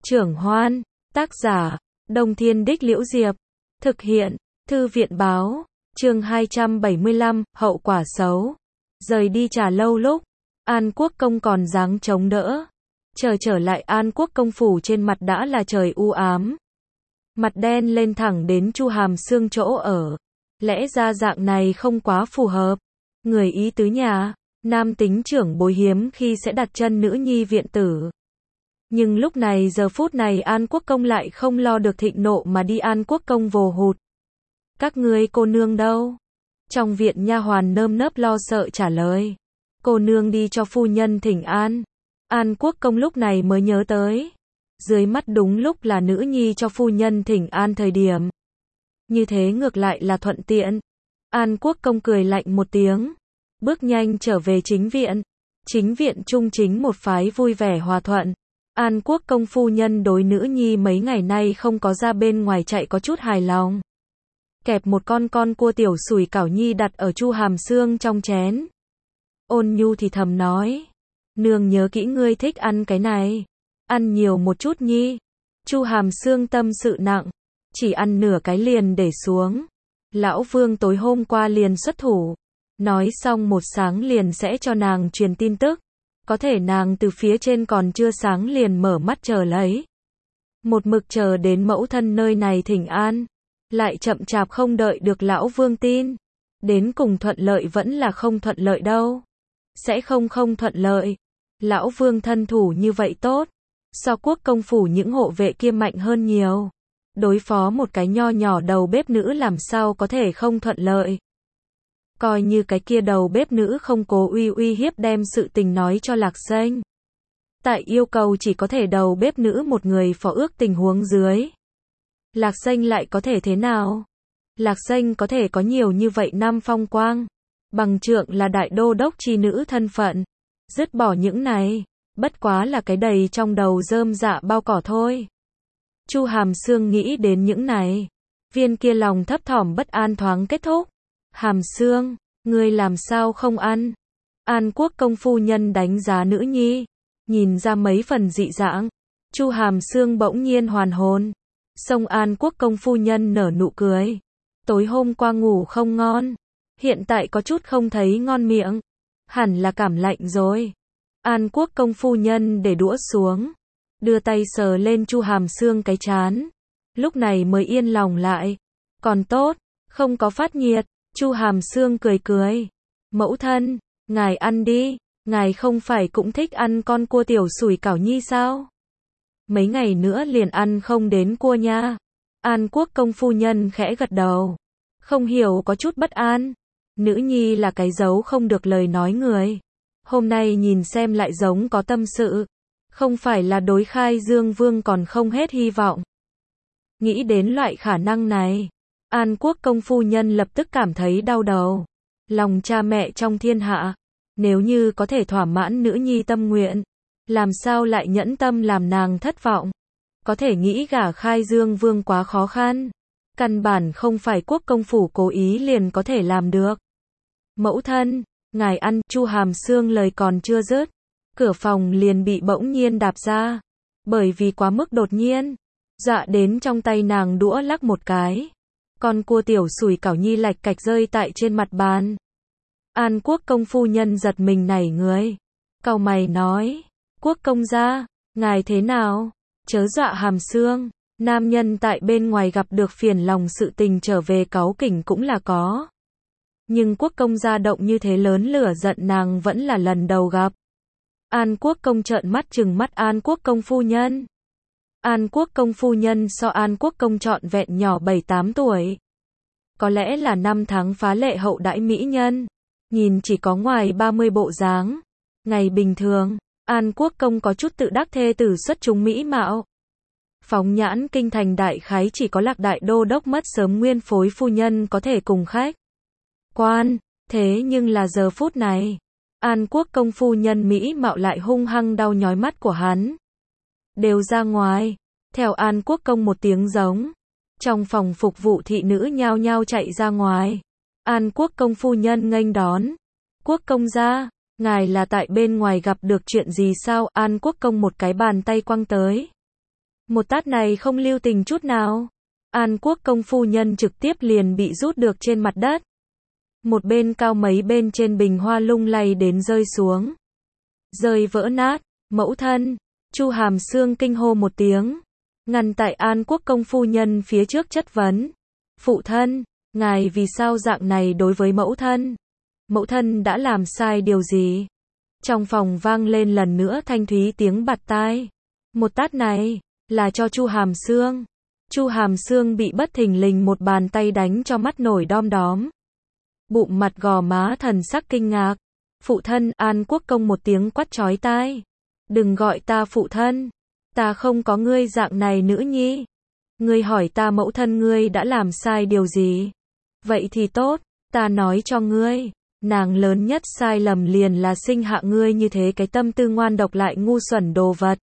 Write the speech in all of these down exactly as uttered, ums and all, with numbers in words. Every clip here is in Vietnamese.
Trưởng Hoan, tác giả, Đông Thiên Đích Liễu Diệp, thực hiện, Thư viện Báo, chương hai trăm bảy mươi lăm, hậu quả xấu. Rời đi Trà Lâu lúc, An Quốc Công còn dáng chống đỡ. Chờ trở lại An Quốc Công phủ trên mặt đã là trời u ám. Mặt đen lên thẳng đến Chu Hàm Xương chỗ ở. Lẽ ra dạng này không quá phù hợp. Người ý tứ nhà, nam tính trưởng bối hiếm khi sẽ đặt chân nữ nhi viện tử. Nhưng lúc này giờ phút này An Quốc Công lại không lo được thịnh nộ mà đi An Quốc Công vồ hụt. Các ngươi cô nương đâu? Trong viện nha hoàn nơm nớp lo sợ trả lời. Cô nương đi cho phu nhân thỉnh an. An Quốc Công lúc này mới nhớ tới. Dưới mắt đúng lúc là nữ nhi cho phu nhân thỉnh an thời điểm. Như thế ngược lại là thuận tiện. An Quốc Công cười lạnh một tiếng. Bước nhanh trở về chính viện. Chính viện trung chính một phái vui vẻ hòa thuận. An Quốc Công phu nhân đối nữ nhi mấy ngày nay không có ra bên ngoài chạy có chút hài lòng. Kẹp một con con cua tiểu sủi cảo nhi đặt ở Chu Hàm Xương trong chén. Ôn nhu thì thầm nói. Nương nhớ kỹ ngươi thích ăn cái này. Ăn nhiều một chút nhi. Chu Hàm Xương tâm sự nặng. Chỉ ăn nửa cái liền để xuống. Lão Vương tối hôm qua liền xuất thủ. Nói xong một sáng liền sẽ cho nàng truyền tin tức. Có thể nàng từ phía trên còn chưa sáng liền mở mắt chờ lấy. Một mực chờ đến mẫu thân nơi này thỉnh an. Lại chậm chạp không đợi được lão Vương tin. Đến cùng thuận lợi vẫn là không thuận lợi đâu. Sẽ không không thuận lợi. Lão Vương thân thủ như vậy tốt. So Quốc công phủ những hộ vệ kia mạnh hơn nhiều. Đối phó một cái nho nhỏ đầu bếp nữ làm sao có thể không thuận lợi. Coi như cái kia đầu bếp nữ không cố uy uy hiếp đem sự tình nói cho Lạc Danh. Tại yêu cầu chỉ có thể đầu bếp nữ một người phó ước tình huống dưới. Lạc Danh lại có thể thế nào? Lạc Danh có thể có nhiều như vậy năm phong quang. Bằng trượng là đại đô đốc chi nữ thân phận. Dứt bỏ những này. Bất quá là cái đầy trong đầu rơm dạ bao cỏ thôi. Chu Hàm Xương nghĩ đến những này. Viên kia lòng thấp thỏm bất an thoáng kết thúc. Hàm Xương, ngươi làm sao không ăn? An Quốc Công phu nhân đánh giá nữ nhi. Nhìn ra mấy phần dị dạng. Chu Hàm Xương bỗng nhiên hoàn hồn. Xông An Quốc Công phu nhân nở nụ cười. Tối hôm qua ngủ không ngon. Hiện tại có chút không thấy ngon miệng. Hẳn là cảm lạnh rồi. An Quốc Công phu nhân để đũa xuống. Đưa tay sờ lên Chu Hàm Xương cái trán. Lúc này mới yên lòng lại. Còn tốt, không có phát nhiệt. Chu Hàm Xương cười cười. Mẫu thân, ngài ăn đi. Ngài không phải cũng thích ăn con cua tiểu sủi cảo nhi sao? Mấy ngày nữa liền ăn không đến cua nha. An Quốc Công phu nhân khẽ gật đầu. Không hiểu có chút bất an. Nữ nhi là cái giấu không được lời nói người. Hôm nay nhìn xem lại giống có tâm sự. Không phải là đối Khai Dương Vương còn không hết hy vọng. Nghĩ đến loại khả năng này. An Quốc Công phu nhân lập tức cảm thấy đau đầu. Lòng cha mẹ trong thiên hạ. Nếu như có thể thỏa mãn nữ nhi tâm nguyện. Làm sao lại nhẫn tâm làm nàng thất vọng. Có thể nghĩ gả Khai Dương Vương quá khó khăn. Căn bản không phải Quốc công phủ cố ý liền có thể làm được. Mẫu thân, ngài ăn. Chu Hàm Xương lời còn chưa dứt. Cửa phòng liền bị bỗng nhiên đạp ra. Bởi vì quá mức đột nhiên. Dọa đến trong tay nàng đũa lắc một cái. Con cua tiểu sủi cảo nhi lạch cạch rơi tại trên mặt bàn. An Quốc Công phu nhân giật mình nảy người. Cau mày nói. Quốc công gia, ngài thế nào? Chớ dọa Hàm Xương. Nam nhân tại bên ngoài gặp được phiền lòng sự tình trở về cáu kỉnh cũng là có. Nhưng Quốc công gia động như thế lớn lửa giận nàng vẫn là lần đầu gặp. An Quốc Công trợn mắt trừng mắt An Quốc Công phu nhân. An Quốc Công phu nhân so An Quốc Công trọn vẹn nhỏ bảy tám tuổi. Có lẽ là năm tháng phá lệ hậu đãi mỹ nhân. Nhìn chỉ có ngoài ba mươi bộ dáng. Ngày bình thường, An Quốc Công có chút tự đắc thê tử xuất chúng mỹ mạo. Phóng nhãn kinh thành đại khái chỉ có Lạc đại đô đốc mất sớm nguyên phối phu nhân có thể cùng khách quan. Thế nhưng là giờ phút này. An Quốc Công phu nhân mỹ mạo lại hung hăng đau nhói mắt của hắn. Đều ra ngoài. Theo An Quốc Công một tiếng giống. Trong phòng phục vụ thị nữ nhao nhao chạy ra ngoài. An Quốc Công phu nhân nghênh đón. Quốc công gia, ngài là tại bên ngoài gặp được chuyện gì sao? An Quốc Công một cái bàn tay quăng tới. Một tát này không lưu tình chút nào. An Quốc công phu nhân trực tiếp liền bị rút được trên mặt đất. Một bên cao mấy bên trên bình hoa lung lay đến rơi xuống. Rơi vỡ nát. Mẫu thân. Chu Hàm Xương kinh hô một tiếng. Ngăn tại An Quốc công phu nhân phía trước chất vấn. Phụ thân, ngài vì sao dạng này đối với mẫu thân? Mẫu thân đã làm sai điều gì? Trong phòng vang lên lần nữa thanh thúy tiếng bạt tai. Một tát này, là cho Chu Hàm Xương. Chu Hàm Xương bị bất thình lình một bàn tay đánh cho mắt nổi đom đóm. Bụng mặt gò má thần sắc kinh ngạc. Phụ thân, An Quốc công một tiếng quát chói tai. Đừng gọi ta phụ thân. Ta không có ngươi dạng này nữ nhi. Ngươi hỏi ta mẫu thân ngươi đã làm sai điều gì? Vậy thì tốt, ta nói cho ngươi. Nàng lớn nhất sai lầm liền là sinh hạ ngươi như thế cái tâm tư ngoan độc lại ngu xuẩn đồ vật.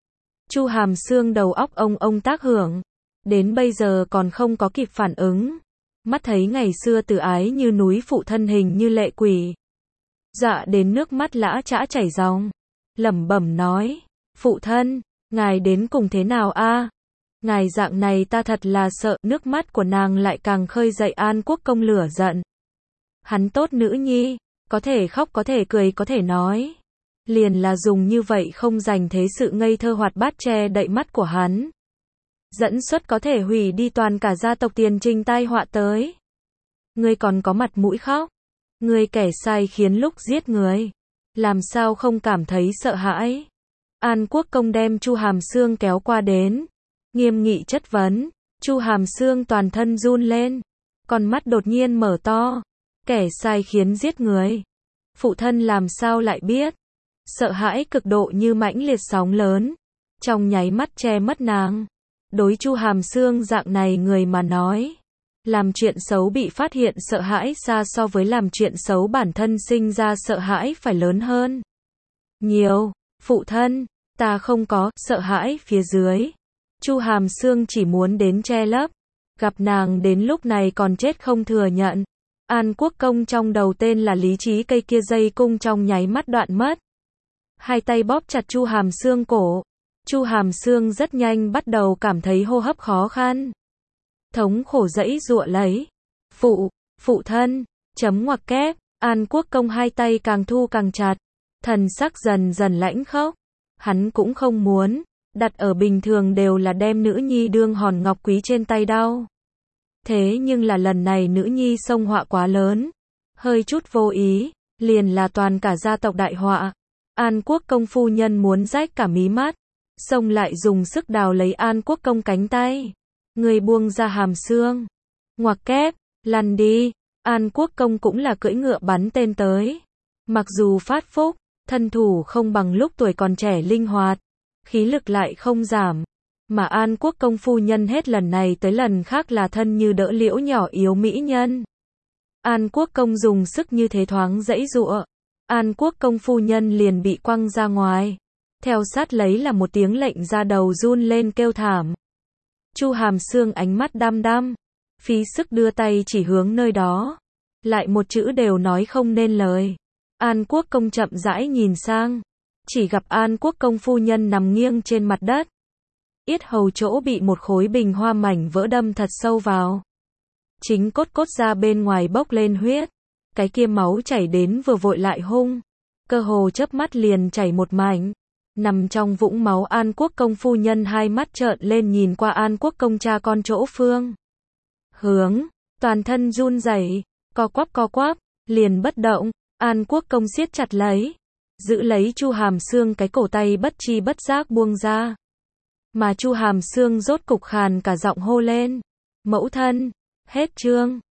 Chu Hàm Xương đầu óc ông ông tác hưởng. Đến bây giờ còn không có kịp phản ứng. Mắt thấy ngày xưa từ ái như núi phụ thân hình như lệ quỷ. Dạ đến nước mắt lã chã chảy ròng. Lẩm bẩm nói. Phụ thân, ngài đến cùng thế nào a? Ngài dạng này ta thật là sợ. Nước mắt của nàng lại càng khơi dậy An Quốc công lửa giận. Hắn tốt nữ nhi. Có thể khóc có thể cười có thể nói. Liền là dùng như vậy không dành thế sự ngây thơ hoạt bát che đậy mắt của hắn. Dẫn xuất có thể hủy đi toàn cả gia tộc tiền trình tai họa tới. Ngươi còn có mặt mũi khóc. Ngươi kẻ sai khiến lúc giết người. Làm sao không cảm thấy sợ hãi. An Quốc công đem Chu Hàm Xương kéo qua đến. Nghiêm nghị chất vấn. Chu Hàm Xương toàn thân run lên. Con mắt đột nhiên mở to. Kẻ sai khiến giết người. Phụ thân làm sao lại biết. Sợ hãi cực độ như mãnh liệt sóng lớn. Trong nháy mắt che mất nàng. Đối Chu Hàm Xương dạng này người mà nói. Làm chuyện xấu bị phát hiện sợ hãi xa so với làm chuyện xấu bản thân sinh ra sợ hãi phải lớn hơn. Nhiều. Phụ thân, ta không có, sợ hãi phía dưới. Chu Hàm Xương chỉ muốn đến che lấp. Gặp nàng đến lúc này còn chết không thừa nhận. An Quốc công trong đầu tên là lý trí cây kia dây cung trong nháy mắt đoạn mất. Hai tay bóp chặt Chu Hàm Xương cổ. Chu Hàm Xương rất nhanh bắt đầu cảm thấy hô hấp khó khăn. Thống khổ dãy giụa lấy. Phụ, phụ thân, chấm ngoặc kép. An Quốc công hai tay càng thu càng chặt. Thần sắc dần dần lãnh khốc. Hắn cũng không muốn. Đặt ở bình thường đều là đem nữ nhi đương hòn ngọc quý trên tay đau. Thế nhưng là lần này nữ nhi xông họa quá lớn. Hơi chút vô ý. Liền là toàn cả gia tộc đại họa. An Quốc công phu nhân muốn rách cả mí mắt. Xông lại dùng sức đào lấy An Quốc công cánh tay. Người buông ra Hàm Xương. Ngoặc kép, lăn đi. An Quốc công cũng là cưỡi ngựa bắn tên tới. Mặc dù phát phúc, thân thủ không bằng lúc tuổi còn trẻ linh hoạt. Khí lực lại không giảm. Mà An Quốc công phu nhân hết lần này tới lần khác là thân như đỡ liễu nhỏ yếu mỹ nhân. An Quốc công dùng sức như thế thoáng dãy giụa. An Quốc công phu nhân liền bị quăng ra ngoài. Theo sát lấy là một tiếng lệnh ra đầu run lên kêu thảm. Chu Hàm Xương ánh mắt đăm đăm. Phí sức đưa tay chỉ hướng nơi đó. Lại một chữ đều nói không nên lời. An Quốc công chậm rãi nhìn sang. Chỉ gặp An Quốc công phu nhân nằm nghiêng trên mặt đất. Yết hầu chỗ bị một khối bình hoa mảnh vỡ đâm thật sâu vào. Chính cốt cốt ra bên ngoài bốc lên huyết. Cái kia máu chảy đến vừa vội lại hung. Cơ hồ chớp mắt liền chảy một mảnh. Nằm trong vũng máu An Quốc công phu nhân hai mắt trợn lên nhìn qua An Quốc công cha con chỗ phương. Hướng, toàn thân run rẩy, co quắp co quắp, liền bất động. An Quốc công siết chặt lấy. Giữ lấy Chu Hàm Xương cái cổ tay bất chi bất giác buông ra. Mà Chu Hàm Xương rốt cục khàn cả giọng hô lên. Mẫu thân, hết chương.